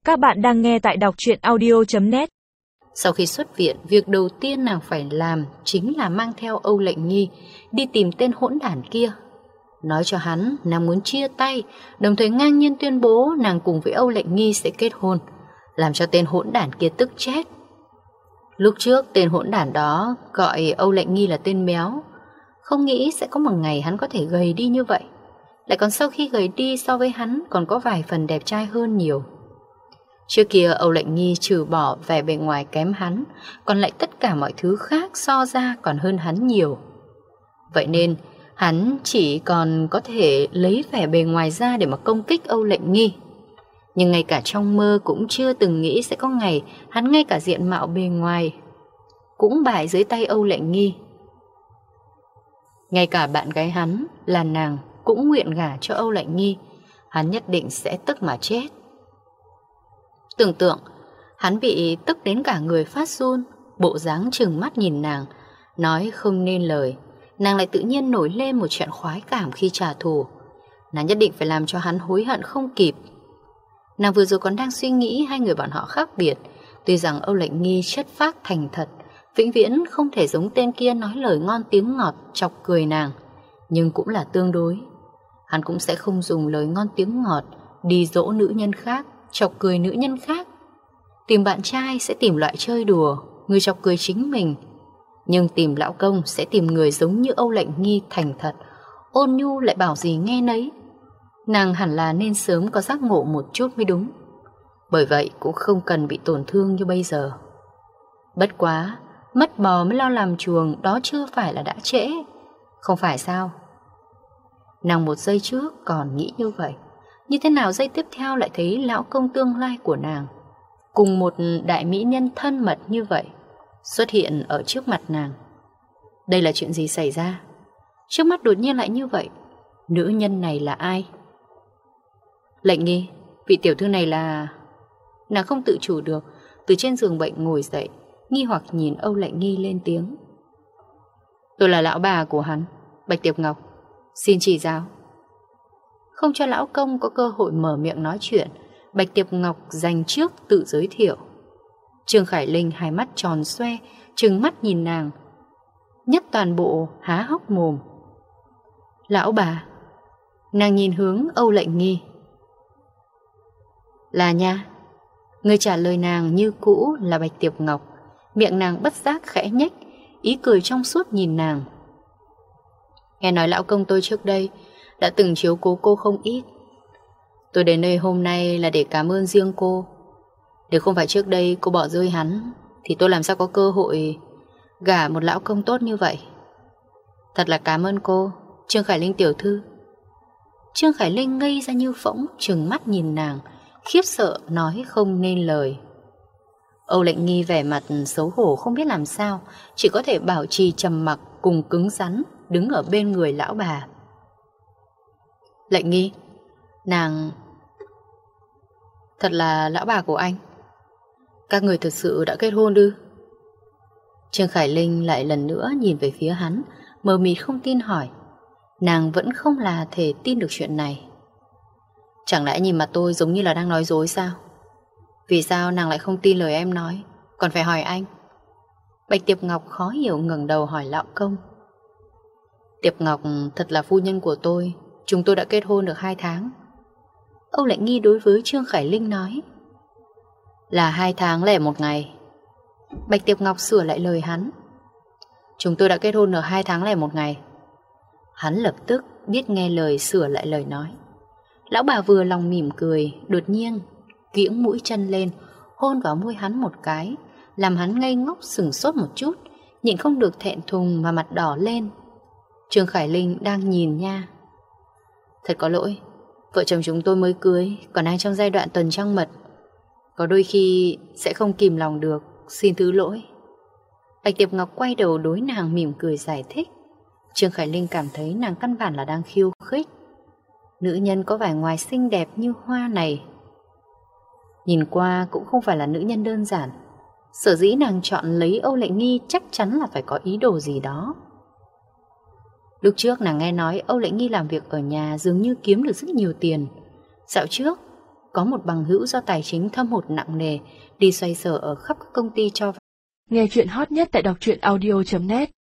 Các bạn đang nghe tại đọc truyện audio.net. Sau khi xuất viện, việc đầu tiên nàng phải làm chính là mang theo Âu Lệnh Nghi đi tìm tên hỗn đản kia. Nói cho hắn nàng muốn chia tay, đồng thời ngang nhiên tuyên bố nàng cùng với Âu Lệnh Nghi sẽ kết hôn, làm cho tên hỗn đản kia tức chết. Lúc trước tên hỗn đản đó gọi Âu Lệnh Nghi là tên béo, không nghĩ sẽ có một ngày hắn có thể gầy đi như vậy. Lại còn sau khi gầy đi so với hắn còn có vài phần đẹp trai hơn nhiều. Trước kia Âu Lệnh Nghi trừ bỏ vẻ bề ngoài kém hắn, còn lại tất cả mọi thứ khác so ra còn hơn hắn nhiều. Vậy nên hắn chỉ còn có thể lấy vẻ bề ngoài ra để mà công kích Âu Lệnh Nghi. Nhưng ngay cả trong mơ cũng chưa từng nghĩ sẽ có ngày hắn ngay cả diện mạo bề ngoài cũng bại dưới tay Âu Lệnh Nghi. Ngay cả bạn gái hắn là nàng cũng nguyện gả cho Âu Lệnh Nghi, hắn nhất định sẽ tức mà chết. Tưởng tượng, hắn bị tức đến cả người phát run, bộ dáng trừng mắt nhìn nàng, nói không nên lời. Nàng lại tự nhiên nổi lên một trận khoái cảm khi trả thù. Nàng nhất định phải làm cho hắn hối hận không kịp. Nàng vừa rồi còn đang suy nghĩ hai người bọn họ khác biệt. Tuy rằng Âu Lệnh Nghi chất phác thành thật, vĩnh viễn không thể giống tên kia nói lời ngon tiếng ngọt chọc cười nàng, nhưng cũng là tương đối. Hắn cũng sẽ không dùng lời ngon tiếng ngọt đi dỗ nữ nhân khác, chọc cười nữ nhân khác. Tìm bạn trai sẽ tìm loại chơi đùa, người chọc cười chính mình. Nhưng tìm lão công sẽ tìm người giống như Âu Lệnh Nghi thành thật, ôn nhu lại bảo gì nghe nấy. Nàng hẳn là nên sớm có giác ngộ một chút mới đúng. Bởi vậy cũng không cần bị tổn thương như bây giờ. Bất quá, mất bò mới lo làm chuồng, đó chưa phải là đã trễ. Không phải sao? Nàng một giây trước còn nghĩ như vậy, như thế nào giây tiếp theo lại thấy lão công tương lai của nàng cùng một đại mỹ nhân thân mật như vậy xuất hiện ở trước mặt nàng. Đây là chuyện gì xảy ra? Trước mắt đột nhiên lại như vậy. Nữ nhân này là ai? Lệnh Nghi, vị tiểu thư này là... Nàng không tự chủ được, từ trên giường bệnh ngồi dậy, nghi hoặc nhìn Âu Lệnh Nghi lên tiếng. Tôi là lão bà của hắn, Bạch Tiệp Ngọc, xin chỉ giáo. Không cho lão công có cơ hội mở miệng nói chuyện, Bạch Tiệp Ngọc dành trước tự giới thiệu. Trương Khải Linh hai mắt tròn xoe, trừng mắt nhìn nàng, nhất toàn bộ há hốc mồm. Lão bà. Nàng nhìn hướng Âu Lệnh Nghi. Là nha. Người trả lời nàng như cũ là Bạch Tiệp Ngọc. Miệng nàng bất giác khẽ nhếch, ý cười trong suốt nhìn nàng. Nghe nói lão công tôi trước đây đã từng chiếu cố cô không ít. Tôi đến nơi hôm nay là để cảm ơn riêng cô. Nếu không phải trước đây cô bỏ rơi hắn thì tôi làm sao có cơ hội gả một lão công tốt như vậy. Thật là cảm ơn cô, Trương Khải Linh tiểu thư. Trương Khải Linh ngây ra như phỗng, trừng mắt nhìn nàng, khiếp sợ nói không nên lời. Âu Lệnh Nghi vẻ mặt xấu hổ không biết làm sao, chỉ có thể bảo trì trầm mặc cùng cứng rắn đứng ở bên người lão bà. Lệnh Nghi, nàng thật là lão bà của anh. Các người thực sự đã kết hôn ư? Trương Khải Linh lại lần nữa nhìn về phía hắn, mờ mịt không tin hỏi. Nàng vẫn không là thể tin được chuyện này. Chẳng lẽ nhìn mặt tôi giống như là đang nói dối sao? Vì sao nàng lại không tin lời em nói, còn phải hỏi anh? Bạch Tiệp Ngọc khó hiểu ngẩng đầu hỏi lão công. Tiệp Ngọc thật là phu nhân của tôi, chúng tôi đã kết hôn được 2 tháng. Âu Lệnh Nghi đối với Trương Khải Linh nói. Là 2 tháng lẻ 1 ngày. Bạch Tiệp Ngọc sửa lại lời hắn. Chúng tôi đã kết hôn được 2 tháng lẻ 1 ngày. Hắn lập tức biết nghe lời sửa lại lời nói. Lão bà vừa lòng mỉm cười, đột nhiên kiễng mũi chân lên, hôn vào môi hắn một cái, làm hắn ngây ngốc sửng sốt một chút, nhịn không được thẹn thùng mà mặt đỏ lên. Trương Khải Linh đang nhìn nha. Thật có lỗi, vợ chồng chúng tôi mới cưới, còn đang trong giai đoạn tuần trăng mật, có đôi khi sẽ không kìm lòng được, xin thứ lỗi. Bạch Tiệp Ngọc quay đầu đối nàng mỉm cười giải thích. Trương Khải Linh cảm thấy nàng căn bản là đang khiêu khích. Nữ nhân có vẻ ngoài xinh đẹp như hoa này, nhìn qua cũng không phải là nữ nhân đơn giản. Sở dĩ nàng chọn lấy Âu Lệnh Nghi chắc chắn là phải có ý đồ gì đó. Lúc trước nàng nghe nói Âu Lệnh Nghi làm việc ở nhà dường như kiếm được rất nhiều tiền. Dạo trước có một bằng hữu do tài chính thâm hụt nặng nề, đi xoay sở ở khắp các công ty cho vay. Nghe chuyện hot nhất tại đọc truyện audio.net